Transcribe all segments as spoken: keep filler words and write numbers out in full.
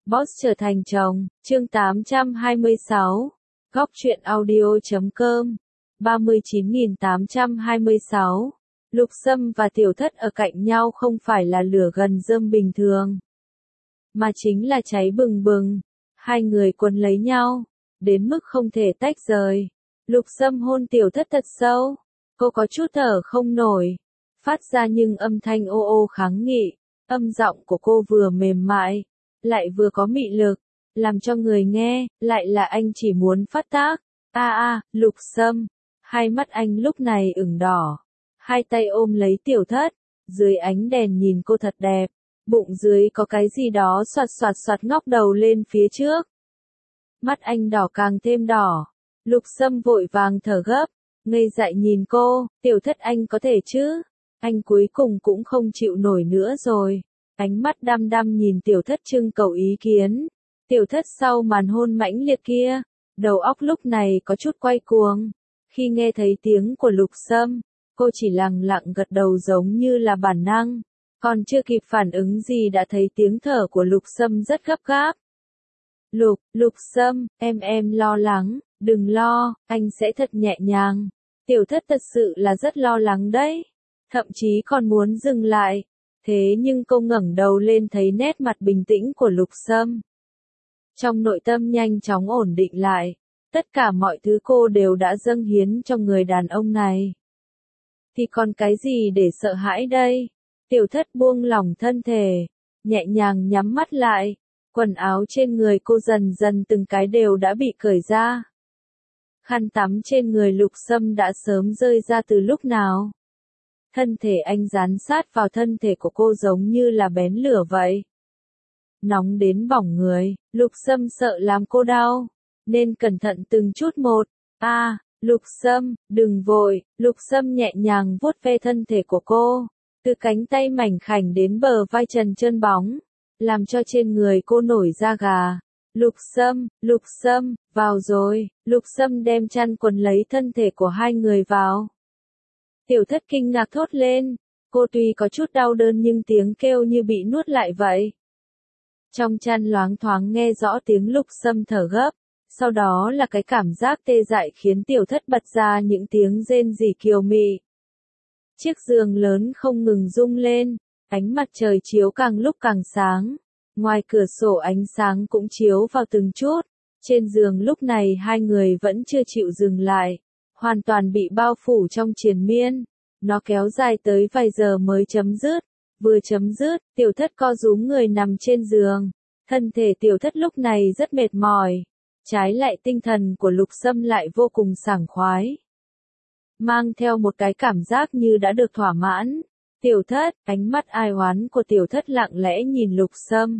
Boss trở thành chồng, chương tám trăm hai mươi sáu, góc truyện audio.com, ba mươi chín nghìn tám trăm hai mươi sáu. Lục Sâm và Tiểu Thất ở cạnh nhau không phải là lửa gần rơm bình thường, mà chính là cháy bừng bừng. Hai người quấn lấy nhau, đến mức không thể tách rời. Lục Sâm hôn Tiểu Thất thật sâu, cô có chút thở không nổi, phát ra những âm thanh ô ô kháng nghị. Âm giọng của cô vừa mềm mại, lại vừa có mị lực, làm cho người nghe, lại là anh chỉ muốn phát tác. A a, Lục Sâm, hai mắt anh lúc này ửng đỏ, hai tay ôm lấy Tiểu Thất, dưới ánh đèn nhìn cô thật đẹp, bụng dưới có cái gì đó xoạt xoạt xoạt ngóc đầu lên phía trước. Mắt anh đỏ càng thêm đỏ, Lục Sâm vội vàng thở gấp, ngây dại nhìn cô. Tiểu Thất, anh có thể chứ? Anh cuối cùng cũng không chịu nổi nữa rồi. Ánh mắt đăm đăm nhìn Tiểu Thất trưng cầu ý kiến. Tiểu Thất sau màn hôn mãnh liệt kia, đầu óc lúc này có chút quay cuồng. Khi nghe thấy tiếng của Lục Sâm, cô chỉ lặng lặng gật đầu giống như là bản năng. Còn chưa kịp phản ứng gì đã thấy tiếng thở của Lục Sâm rất gấp gáp. Lục, Lục Sâm, em em lo lắng, đừng lo, anh sẽ thật nhẹ nhàng. Tiểu Thất thật sự là rất lo lắng đấy, thậm chí còn muốn dừng lại. Thế nhưng cô ngẩng đầu lên thấy nét mặt bình tĩnh của Lục Sâm. Trong nội tâm nhanh chóng ổn định lại, tất cả mọi thứ cô đều đã dâng hiến cho người đàn ông này. Thì còn cái gì để sợ hãi đây? Tiểu Thất buông lỏng thân thể, nhẹ nhàng nhắm mắt lại, quần áo trên người cô dần dần từng cái đều đã bị cởi ra. Khăn tắm trên người Lục Sâm đã sớm rơi ra từ lúc nào. Thân thể anh dán sát vào thân thể của cô giống như là bén lửa vậy. Nóng đến bỏng người, Lục Sâm sợ làm cô đau, nên cẩn thận từng chút một. A, à, Lục Sâm, đừng vội. Lục Sâm nhẹ nhàng vuốt ve thân thể của cô, từ cánh tay mảnh khảnh đến bờ vai trần trơn bóng, làm cho trên người cô nổi da gà. Lục Sâm, Lục Sâm, vào rồi. Lục Sâm đem chăn quấn lấy thân thể của hai người vào. Tiểu Thất kinh ngạc thốt lên, cô tuy có chút đau đớn nhưng tiếng kêu như bị nuốt lại vậy. Trong chăn loáng thoáng nghe rõ tiếng Lục Sâm thở gấp, sau đó là cái cảm giác tê dại khiến Tiểu Thất bật ra những tiếng rên rỉ kiều mị. Chiếc giường lớn không ngừng rung lên, ánh mặt trời chiếu càng lúc càng sáng, ngoài cửa sổ ánh sáng cũng chiếu vào từng chút. Trên giường lúc này hai người vẫn chưa chịu dừng lại, hoàn toàn bị bao phủ trong triền miên. Nó kéo dài tới vài giờ mới chấm dứt. Vừa chấm dứt, Tiểu Thất co rúm người nằm trên giường. Thân thể Tiểu Thất lúc này rất mệt mỏi. Trái lại tinh thần của Lục Sâm lại vô cùng sảng khoái, mang theo một cái cảm giác như đã được thỏa mãn. Tiểu Thất, ánh mắt ai oán của Tiểu Thất lặng lẽ nhìn Lục Sâm.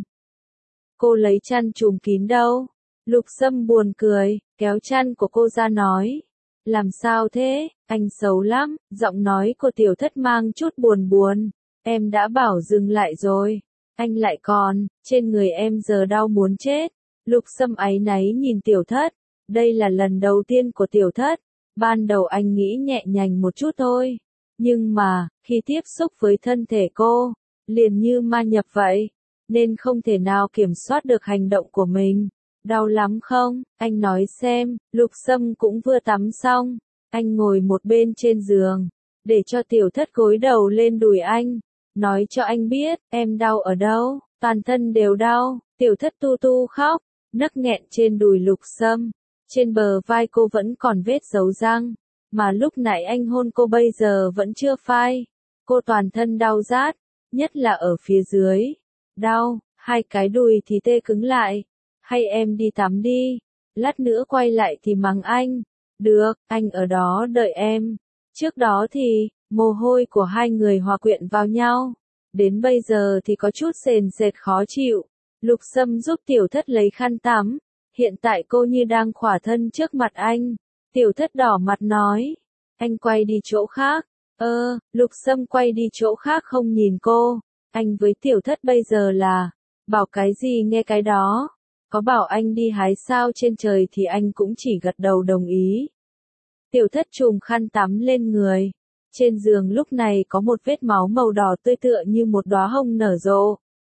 Cô lấy chăn trùm kín đâu? Lục Sâm buồn cười, kéo chăn của cô ra nói. Làm sao thế, anh xấu lắm. Giọng nói của Tiểu Thất mang chút buồn buồn. Em đã bảo dừng lại rồi, anh lại còn, trên người em giờ đau muốn chết. Lục Sâm áy náy nhìn Tiểu Thất, đây là lần đầu tiên của Tiểu Thất. Ban đầu anh nghĩ nhẹ nhàng một chút thôi, nhưng mà, khi tiếp xúc với thân thể cô, liền như ma nhập vậy, nên không thể nào kiểm soát được hành động của mình. Đau lắm không? Anh nói xem. Lục Sâm cũng vừa tắm xong, anh ngồi một bên trên giường, để cho Tiểu Thất gối đầu lên đùi anh, nói cho anh biết, em đau ở đâu, toàn thân đều đau. Tiểu Thất tu tu khóc, nấc nghẹn trên đùi Lục Sâm. Trên bờ vai cô vẫn còn vết dấu răng, mà lúc nãy anh hôn cô bây giờ vẫn chưa phai. Cô toàn thân đau rát, nhất là ở phía dưới. Đau, hai cái đùi thì tê cứng lại. Hay em đi tắm đi, lát nữa quay lại thì mắng anh. Được, anh ở đó đợi em. Trước đó thì, mồ hôi của hai người hòa quyện vào nhau. Đến bây giờ thì có chút sền sệt khó chịu. Lục Sâm giúp Tiểu Thất lấy khăn tắm. Hiện tại cô như đang khỏa thân trước mặt anh. Tiểu Thất đỏ mặt nói. Anh quay đi chỗ khác. Ơ, Lục Sâm quay đi chỗ khác không nhìn cô. Anh với Tiểu Thất bây giờ là, bảo cái gì nghe cái đó. Có bảo anh đi hái sao trên trời thì anh cũng chỉ gật đầu đồng ý. Tiểu Thất trùm khăn tắm lên người. Trên giường lúc này có một vết máu màu đỏ tươi tựa như một đóa hồng nở rộ.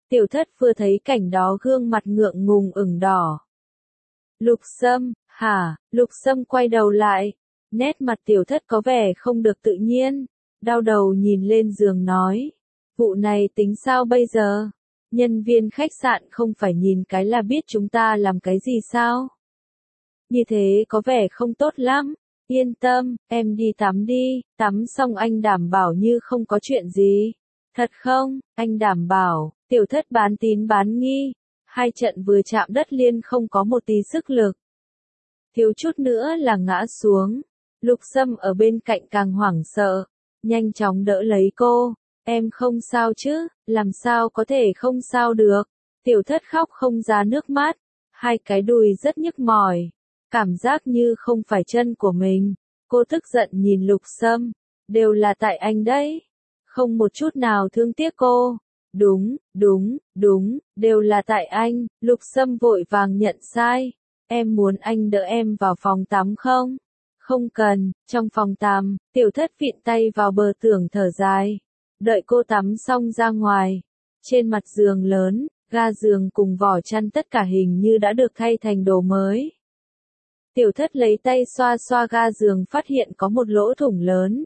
Tiểu thất vừa thấy cảnh đó gương mặt ngượng ngùng ửng đỏ. Lục Sâm, hả? Lục Sâm quay đầu lại. Nét mặt tiểu thất có vẻ không được tự nhiên. Đau đầu nhìn lên giường nói. Vụ này tính sao bây giờ? Nhân viên khách sạn không phải nhìn cái là biết chúng ta làm cái gì sao? Như thế có vẻ không tốt lắm. Yên tâm, em đi tắm đi, tắm xong anh đảm bảo như không có chuyện gì. Thật không? Anh đảm bảo. Tiểu thất bán tín bán nghi. Hai trận vừa chạm đất liên không có một tí sức lực. Thiếu chút nữa là ngã xuống. Lục Sâm ở bên cạnh càng hoảng sợ. Nhanh chóng đỡ lấy cô. Em không sao chứ, làm sao có thể không sao được. Tiểu thất khóc không ra nước mắt. Hai cái đùi rất nhức mỏi. Cảm giác như không phải chân của mình. Cô tức giận nhìn Lục Sâm. Đều là tại anh đấy. Không một chút nào thương tiếc cô. Đúng, đúng, đúng, đều là tại anh. Lục Sâm vội vàng nhận sai. Em muốn anh đỡ em vào phòng tắm không? Không cần. Trong phòng tắm, tiểu thất vịn tay vào bờ tường thở dài. Đợi cô tắm xong ra ngoài. Trên mặt giường lớn, ga giường cùng vỏ chăn tất cả hình như đã được thay thành đồ mới. Tiểu thất lấy tay xoa xoa ga giường phát hiện có một lỗ thủng lớn.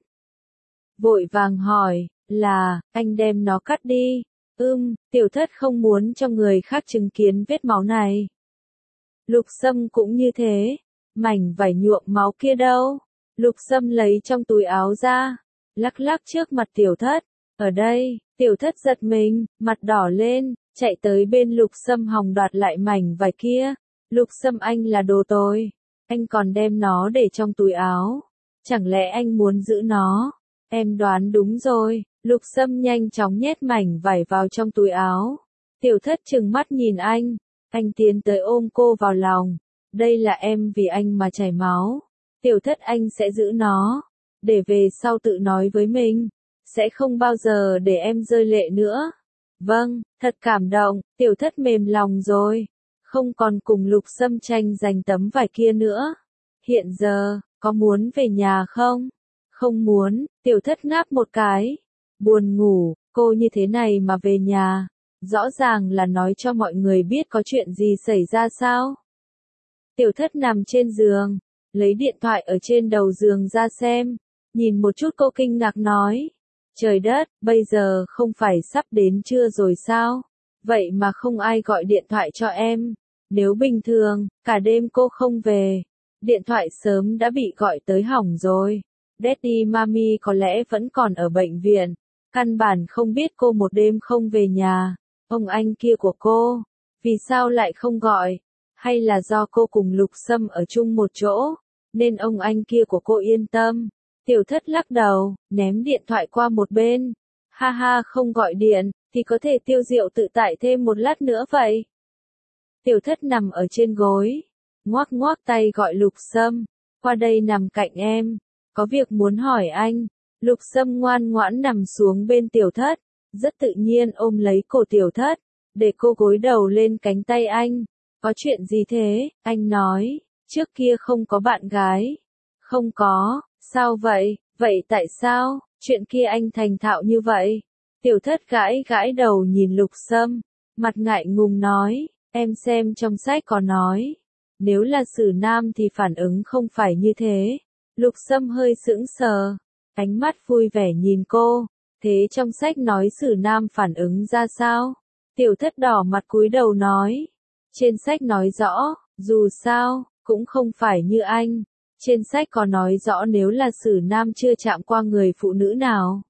Vội vàng hỏi, là, anh đem nó cắt đi. Ưm, tiểu thất không muốn cho người khác chứng kiến vết máu này. Lục Sâm cũng như thế. Mảnh vải nhuộm máu kia đâu? Lục Sâm lấy trong túi áo ra. Lắc lắc trước mặt tiểu thất. Ở đây, tiểu thất giật mình, mặt đỏ lên, chạy tới bên Lục Sâm hòng đoạt lại mảnh vải kia. Lục Sâm anh là đồ tồi. Anh còn đem nó để trong túi áo. Chẳng lẽ anh muốn giữ nó? Em đoán đúng rồi. Lục Sâm nhanh chóng nhét mảnh vải vào trong túi áo. Tiểu thất trừng mắt nhìn anh. Anh tiến tới ôm cô vào lòng. Đây là em vì anh mà chảy máu. Tiểu thất anh sẽ giữ nó. Để về sau tự nói với mình. Sẽ không bao giờ để em rơi lệ nữa. Vâng, thật cảm động. Tiểu thất mềm lòng rồi. Không còn cùng Lục Sâm tranh giành tấm vải kia nữa. Hiện giờ, có muốn về nhà không? Không muốn. Tiểu thất ngáp một cái. Buồn ngủ, cô như thế này mà về nhà. Rõ ràng là nói cho mọi người biết có chuyện gì xảy ra sao? Tiểu thất nằm trên giường, lấy điện thoại ở trên đầu giường ra xem. Nhìn một chút cô kinh ngạc nói. Trời đất, bây giờ không phải sắp đến trưa rồi sao? Vậy mà không ai gọi điện thoại cho em. Nếu bình thường, cả đêm cô không về. Điện thoại sớm đã bị gọi tới hỏng rồi. Daddy Mami có lẽ vẫn còn ở bệnh viện. Căn bản không biết cô một đêm không về nhà. Ông anh kia của cô, vì sao lại không gọi? Hay là do cô cùng Lục Sâm ở chung một chỗ, nên ông anh kia của cô yên tâm? Tiểu thất lắc đầu, ném điện thoại qua một bên. Ha ha, không gọi điện, thì có thể tiêu diệu tự tại thêm một lát nữa vậy. Tiểu thất nằm ở trên gối, ngoác ngoác tay gọi Lục Sâm, qua đây nằm cạnh em, có việc muốn hỏi anh. Lục Sâm ngoan ngoãn nằm xuống bên tiểu thất, rất tự nhiên ôm lấy cổ tiểu thất, để cô gối đầu lên cánh tay anh. Có chuyện gì thế? Anh nói, trước kia không có bạn gái. Không có, sao vậy? Vậy tại sao? Chuyện kia anh thành thạo như vậy. Tiểu thất gãi gãi đầu nhìn Lục Sâm, mặt ngại ngùng nói, em xem trong sách có nói. Nếu là xử nam thì phản ứng không phải như thế. Lục Sâm hơi sững sờ, ánh mắt vui vẻ nhìn cô. Thế trong sách nói xử nam phản ứng ra sao? Tiểu thất đỏ mặt cúi đầu nói. Trên sách nói rõ, dù sao, cũng không phải như anh. Trên sách có nói rõ nếu là xử nam chưa chạm qua người phụ nữ nào.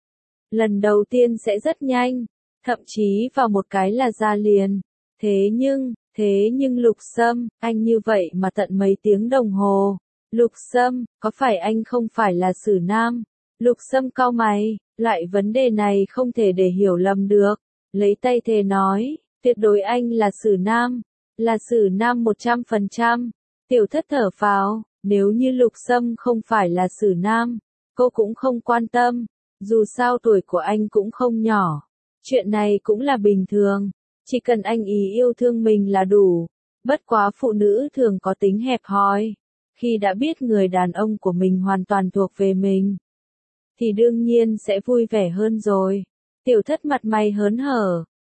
Lần đầu tiên sẽ rất nhanh, thậm chí vào một cái là ra liền. Thế nhưng, thế nhưng Lục Sâm, anh như vậy mà tận mấy tiếng đồng hồ. Lục Sâm, có phải anh không phải là xử nam? Lục Sâm cau mày, loại vấn đề này không thể để hiểu lầm được. Lấy tay thề nói, tuyệt đối anh là xử nam, là xử nam một trăm phần trăm. Tiểu thất thở phào, nếu như Lục Sâm không phải là xử nam, cô cũng không quan tâm, dù sao tuổi của anh cũng không nhỏ. Chuyện này cũng là bình thường, chỉ cần anh ý yêu thương mình là đủ. Bất quá phụ nữ thường có tính hẹp hòi, khi đã biết người đàn ông của mình hoàn toàn thuộc về mình, thì đương nhiên sẽ vui vẻ hơn rồi. Tiểu thất mặt mày hớn hở,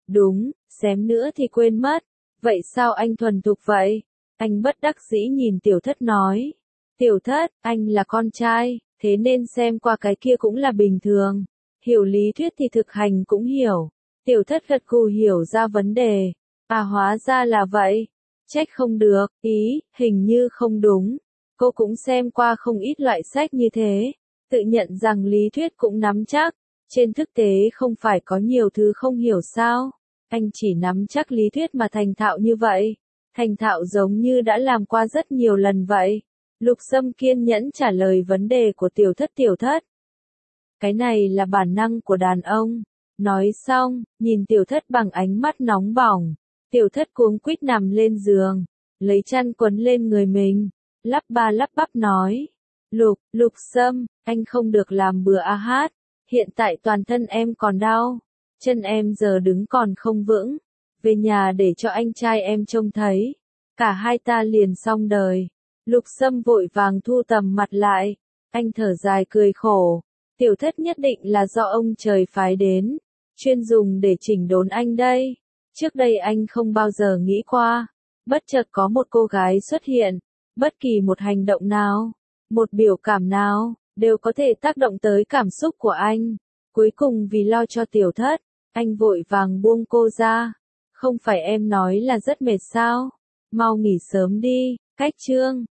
Đúng, xém nữa thì quên mất. Vậy sao anh thuần thục vậy? Anh bất đắc dĩ nhìn tiểu thất nói. Tiểu thất, anh là con trai, thế nên xem qua cái kia cũng là bình thường. Hiểu lý thuyết thì thực hành cũng hiểu. Tiểu thất gật gù hiểu ra vấn đề. À hóa ra là vậy. Trách không được, ý, hình như không đúng. Cô cũng xem qua không ít loại sách như thế. Tự nhận rằng lý thuyết cũng nắm chắc. Trên thực tế không phải có nhiều thứ không hiểu sao. Anh chỉ nắm chắc lý thuyết mà thành thạo như vậy. Thành thạo giống như đã làm qua rất nhiều lần vậy. Lục Sâm kiên nhẫn trả lời vấn đề của tiểu thất tiểu thất. Cái này là bản năng của đàn ông. Nói xong, nhìn tiểu thất bằng ánh mắt nóng bỏng. Tiểu thất cuống quýt nằm lên giường, lấy chăn quấn lên người mình, lắp ba lắp bắp nói. Lục, Lục Sâm, anh không được làm bừa a hát. Hiện tại toàn thân em còn đau. Chân em giờ đứng còn không vững. Về nhà để cho anh trai em trông thấy. Cả hai ta liền xong đời. Lục Sâm vội vàng thu tầm mặt lại. Anh thở dài cười khổ. Tiểu thất nhất định là do ông trời phái đến. Chuyên dùng để chỉnh đốn anh đây. Trước đây anh không bao giờ nghĩ qua. Bất chợt có một cô gái xuất hiện. Bất kỳ một hành động nào, một biểu cảm nào, đều có thể tác động tới cảm xúc của anh. Cuối cùng vì lo cho tiểu thất, anh vội vàng buông cô ra. Không phải em nói là rất mệt sao? Mau nghỉ sớm đi. Cách chương